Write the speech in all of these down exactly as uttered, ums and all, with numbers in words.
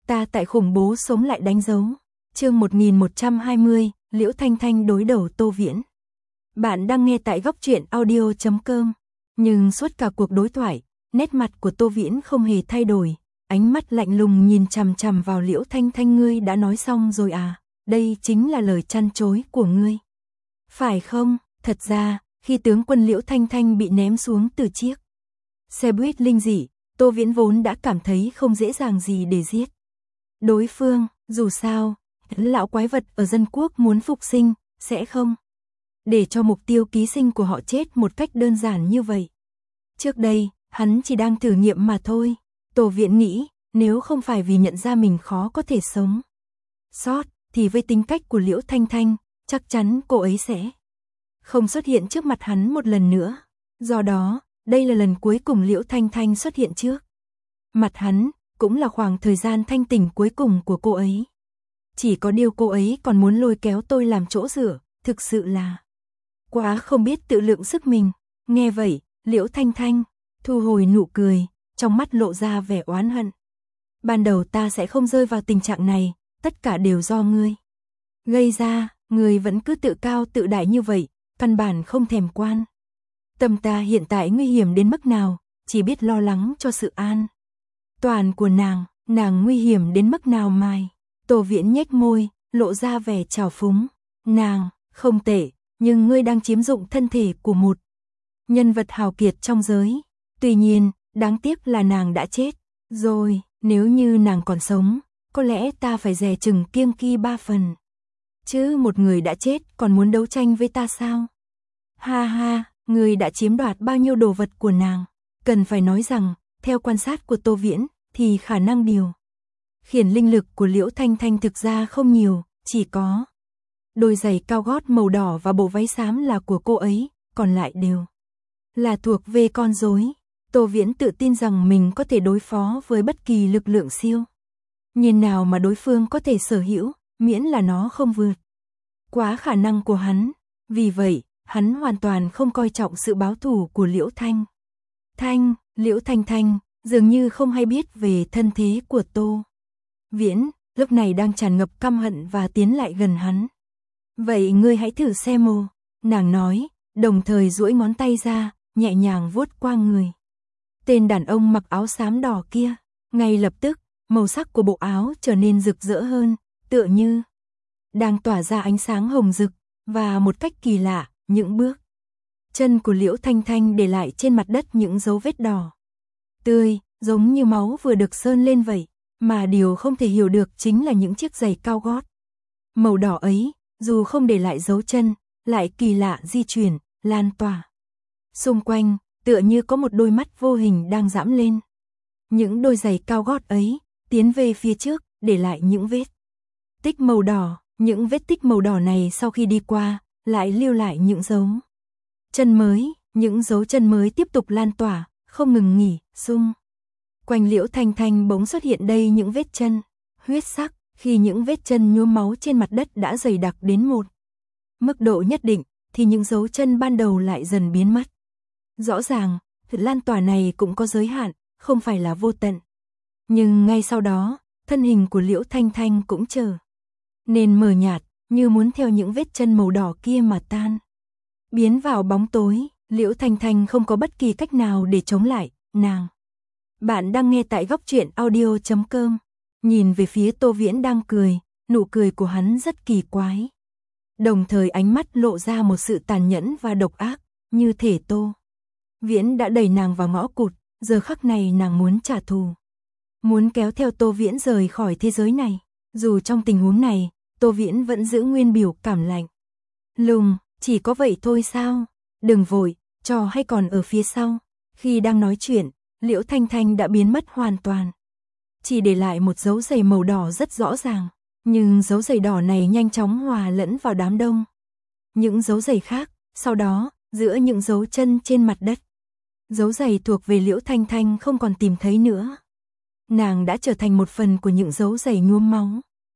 Ta tại khủng bố sống lại đánh dấu. Chương một nghìn một trăm hai mươi, Liễu Thanh Thanh đối đầu Tô Viễn. Bạn đang nghe tại góc truyện audio chấm com. Nhưng suốt cả cuộc đối thoại, nét mặt của Tô Viễn không hề thay đổi, ánh mắt lạnh lùng nhìn chằm chằm vào Liễu Thanh Thanh. Ngươi đã nói xong rồi à? Đây chính là lời chăn chối của ngươi, phải không? Thật ra, khi tướng quân Liễu Thanh Thanh bị ném xuống từ chiếc xe buýt linh dị, Tô Viễn vốn đã cảm thấy không dễ dàng gì để giết đối phương. Dù sao, lão quái vật ở dân quốc muốn phục sinh, sẽ không để cho mục tiêu ký sinh của họ chết một cách đơn giản như vậy. Trước đây, hắn chỉ đang thử nghiệm mà thôi. Tô Viễn nghĩ, nếu không phải vì nhận ra mình khó có thể sống sót, thì với tính cách của Liễu Thanh Thanh, chắc chắn cô ấy sẽ không xuất hiện trước mặt hắn một lần nữa. Do đó, đây là lần cuối cùng Liễu Thanh Thanh xuất hiện trước mặt hắn, cũng là khoảng thời gian thanh tỉnh cuối cùng của cô ấy. Chỉ có điều cô ấy còn muốn lôi kéo tôi làm chỗ dựa, thực sự là quá không biết tự lượng sức mình. Nghe vậy, Liễu Thanh Thanh thu hồi nụ cười, trong mắt lộ ra vẻ oán hận. Ban đầu ta sẽ không rơi vào tình trạng này, tất cả đều do ngươi gây ra. Ngươi vẫn cứ tự cao tự đại như vậy, căn bản không thèm quan tâm ta hiện tại nguy hiểm đến mức nào, chỉ biết lo lắng cho sự an toàn của nàng. Nàng nguy hiểm đến mức nào mai? Tô Viễn nhếch môi, lộ ra vẻ trào phúng. Nàng không tệ, nhưng ngươi đang chiếm dụng thân thể của một nhân vật hào kiệt trong giới. Tuy nhiên, đáng tiếc là nàng đã chết rồi. Nếu như nàng còn sống, có lẽ ta phải dè chừng kiêng kỵ ba phần. Chứ một người đã chết còn muốn đấu tranh với ta sao? Ha ha, ngươi đã chiếm đoạt bao nhiêu đồ vật của nàng? Cần phải nói rằng, theo quan sát của Tô Viễn, thì khả năng điều khiển linh lực của Liễu Thanh Thanh thực ra không nhiều, chỉ có đôi giày cao gót màu đỏ và bộ váy xám là của cô ấy, còn lại đều là thuộc về con rối. Tô Viễn tự tin rằng mình có thể đối phó với bất kỳ lực lượng siêu nhiên nào mà đối phương có thể sở hữu, miễn là nó không vượt quá khả năng của hắn. Vì vậy, hắn hoàn toàn không coi trọng sự báo thù của Liễu Thanh Thanh. Liễu Thanh Thanh dường như không hay biết về thân thế của Tô Viễn, lúc này đang tràn ngập căm hận và tiến lại gần hắn. Vậy ngươi hãy thử xem mồ, nàng nói, đồng thời duỗi ngón tay ra, nhẹ nhàng vuốt qua người tên đàn ông mặc áo xám đỏ kia. Ngay lập tức, màu sắc của bộ áo trở nên rực rỡ hơn, tựa như đang tỏa ra ánh sáng hồng rực, và một cách kỳ lạ, những bước chân của Liễu Thanh Thanh để lại trên mặt đất những dấu vết đỏ tươi, giống như máu vừa được sơn lên vậy. Mà điều không thể hiểu được chính là những chiếc giày cao gót màu đỏ ấy, dù không để lại dấu chân, lại kỳ lạ di chuyển, lan tỏa xung quanh, tựa như có một đôi mắt vô hình đang dõm lên những đôi giày cao gót ấy, tiến về phía trước, để lại những vết tích màu đỏ. Những vết tích màu đỏ này sau khi đi qua, lại lưu lại những dấu chân mới. Những dấu chân mới tiếp tục lan tỏa, không ngừng nghỉ, xung quanh Liễu Thanh Thanh bỗng xuất hiện đây những vết chân huyết sắc. Khi những vết chân nhuốm máu trên mặt đất đã dày đặc đến một mức độ nhất định, thì những dấu chân ban đầu lại dần biến mất. Rõ ràng, sự lan tỏa này cũng có giới hạn, không phải là vô tận. Nhưng ngay sau đó, thân hình của Liễu Thanh Thanh cũng trở nên mờ nhạt, như muốn theo những vết chân màu đỏ kia mà tan biến vào bóng tối. Liễu Thanh Thanh không có bất kỳ cách nào để chống lại, nàng. Bạn đang nghe tại góc truyện audio chấm com. Nhìn về phía Tô Viễn đang cười, nụ cười của hắn rất kỳ quái. Đồng thời ánh mắt lộ ra một sự tàn nhẫn và độc ác, như thể Tô Viễn đã đẩy nàng vào ngõ cụt, giờ khắc này nàng muốn trả thù. Muốn kéo theo Tô Viễn rời khỏi thế giới này. Dù trong tình huống này, Tô Viễn vẫn giữ nguyên biểu cảm lạnh lùng, chỉ có vậy thôi sao? Đừng vội, trò hay còn ở phía sau. Khi đang nói chuyện, Liễu Thanh Thanh đã biến mất hoàn toàn, chỉ để lại một dấu giày màu đỏ rất rõ ràng. Nhưng dấu giày đỏ này nhanh chóng hòa lẫn vào đám đông những dấu giày khác. Sau đó, giữa những dấu chân trên mặt đất, dấu giày thuộc về Liễu Thanh Thanh không còn tìm thấy nữa. Nàng đã trở thành một phần của những dấu giày nhuốm máu,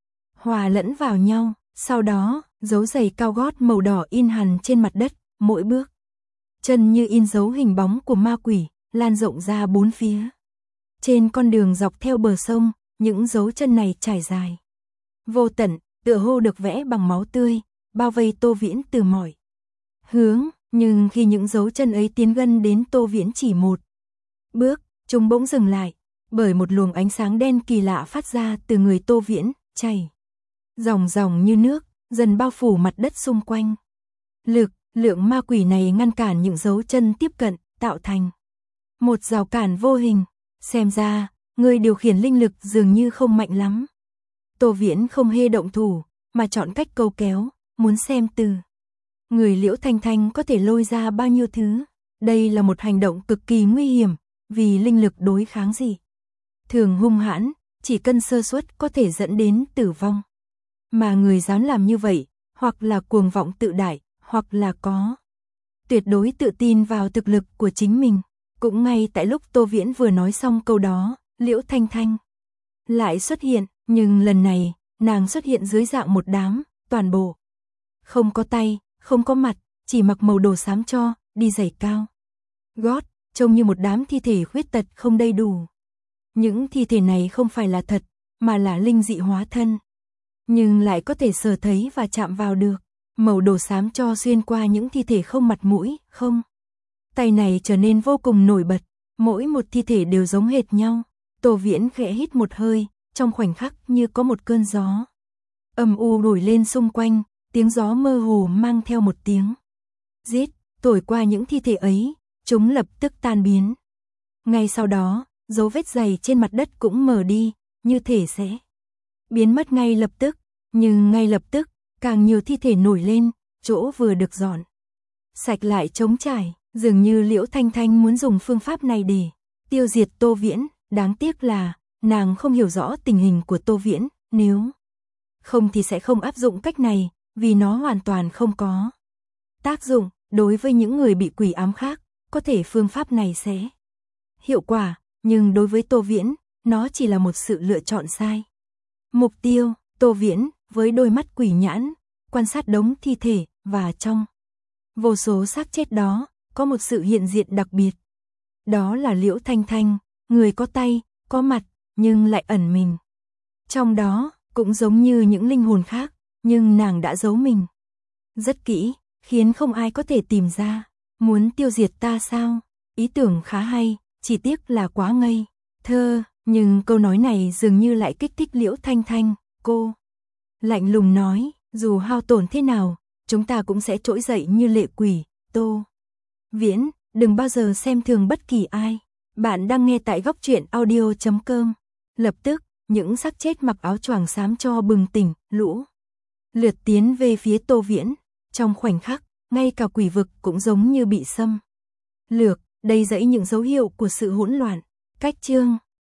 hòa lẫn vào nhau. Sau đó, dấu giày cao gót màu đỏ in hằn trên mặt đất, mỗi bước chân như in dấu hình bóng của ma quỷ, lan rộng ra bốn phía. Trên con đường dọc theo bờ sông, những dấu chân này trải dài. Vô tận, tựa hồ được vẽ bằng máu tươi, bao vây Tô Viễn từ mọi hướng, nhưng khi những dấu chân ấy tiến gần đến Tô Viễn chỉ một bước, chúng bỗng dừng lại, bởi một luồng ánh sáng đen kỳ lạ phát ra từ người Tô Viễn, chảy ròng ròng như nước, dần bao phủ mặt đất xung quanh. Lực, lượng ma quỷ này ngăn cản những dấu chân tiếp cận, tạo thành một rào cản vô hình. Xem ra, người điều khiển linh lực dường như không mạnh lắm. Tô Viễn không hề động thủ, mà chọn cách câu kéo, muốn xem từ người Liễu Thanh Thanh có thể lôi ra bao nhiêu thứ. Đây là một hành động cực kỳ nguy hiểm, vì linh lực đối kháng gì thường hung hãn, chỉ cần sơ suất có thể dẫn đến tử vong. Mà người dám làm như vậy, hoặc là cuồng vọng tự đại, hoặc là có tuyệt đối tự tin vào thực lực của chính mình. Cũng ngay tại lúc Tô Viễn vừa nói xong câu đó, Liễu Thanh Thanh lại xuất hiện, nhưng lần này, nàng xuất hiện dưới dạng một đám, toàn bộ không có tay, không có mặt, chỉ mặc màu đồ xám cho, đi giày cao gót, trông như một đám thi thể khuyết tật không đầy đủ. Những thi thể này không phải là thật, mà là linh dị hóa thân, nhưng lại có thể sờ thấy và chạm vào được. Màu đồ xám cho xuyên qua những thi thể không mặt mũi, không tay này trở nên vô cùng nổi bật, mỗi một thi thể đều giống hệt nhau. Tô Viễn khẽ hít một hơi, trong khoảnh khắc như có một cơn gió âm u nổi lên xung quanh, tiếng gió mơ hồ mang theo một tiếng rít, thổi qua những thi thể ấy, chúng lập tức tan biến. Ngay sau đó, dấu vết dày trên mặt đất cũng mờ đi, như thể sẽ biến mất ngay lập tức, nhưng ngay lập tức, càng nhiều thi thể nổi lên, chỗ vừa được dọn sạch lại trống trải, dường như Liễu Thanh Thanh muốn dùng phương pháp này để tiêu diệt Tô Viễn. Đáng tiếc là, nàng không hiểu rõ tình hình của Tô Viễn, nếu không thì sẽ không áp dụng cách này, vì nó hoàn toàn không có tác dụng. Đối với những người bị quỷ ám khác, có thể phương pháp này sẽ hiệu quả, nhưng đối với Tô Viễn, nó chỉ là một sự lựa chọn sai. Mục tiêu, Tô Viễn, với đôi mắt quỷ nhãn, quan sát đống thi thể, và trong vô số xác chết đó, có một sự hiện diện đặc biệt. Đó là Liễu Thanh Thanh, người có tay, có mặt, nhưng lại ẩn mình trong đó, cũng giống như những linh hồn khác, nhưng nàng đã giấu mình rất kỹ, khiến không ai có thể tìm ra. Muốn tiêu diệt ta sao? Ý tưởng khá hay, chỉ tiếc là quá ngây thơ, nhưng câu nói này dường như lại kích thích Liễu Thanh Thanh. Cô lạnh lùng nói, dù hao tổn thế nào, chúng ta cũng sẽ trỗi dậy như lệ quỷ. Tô Viễn, đừng bao giờ xem thường bất kỳ ai. Bạn đang nghe tại góc truyện audio chấm com. Lập tức, những xác chết mặc áo choàng xám cho bừng tỉnh, lũ lượt tiến về phía Tô Viễn. Trong khoảnh khắc, ngay cả quỷ vực cũng giống như bị xâm lược, đầy dẫy những dấu hiệu của sự hỗn loạn. Cách chương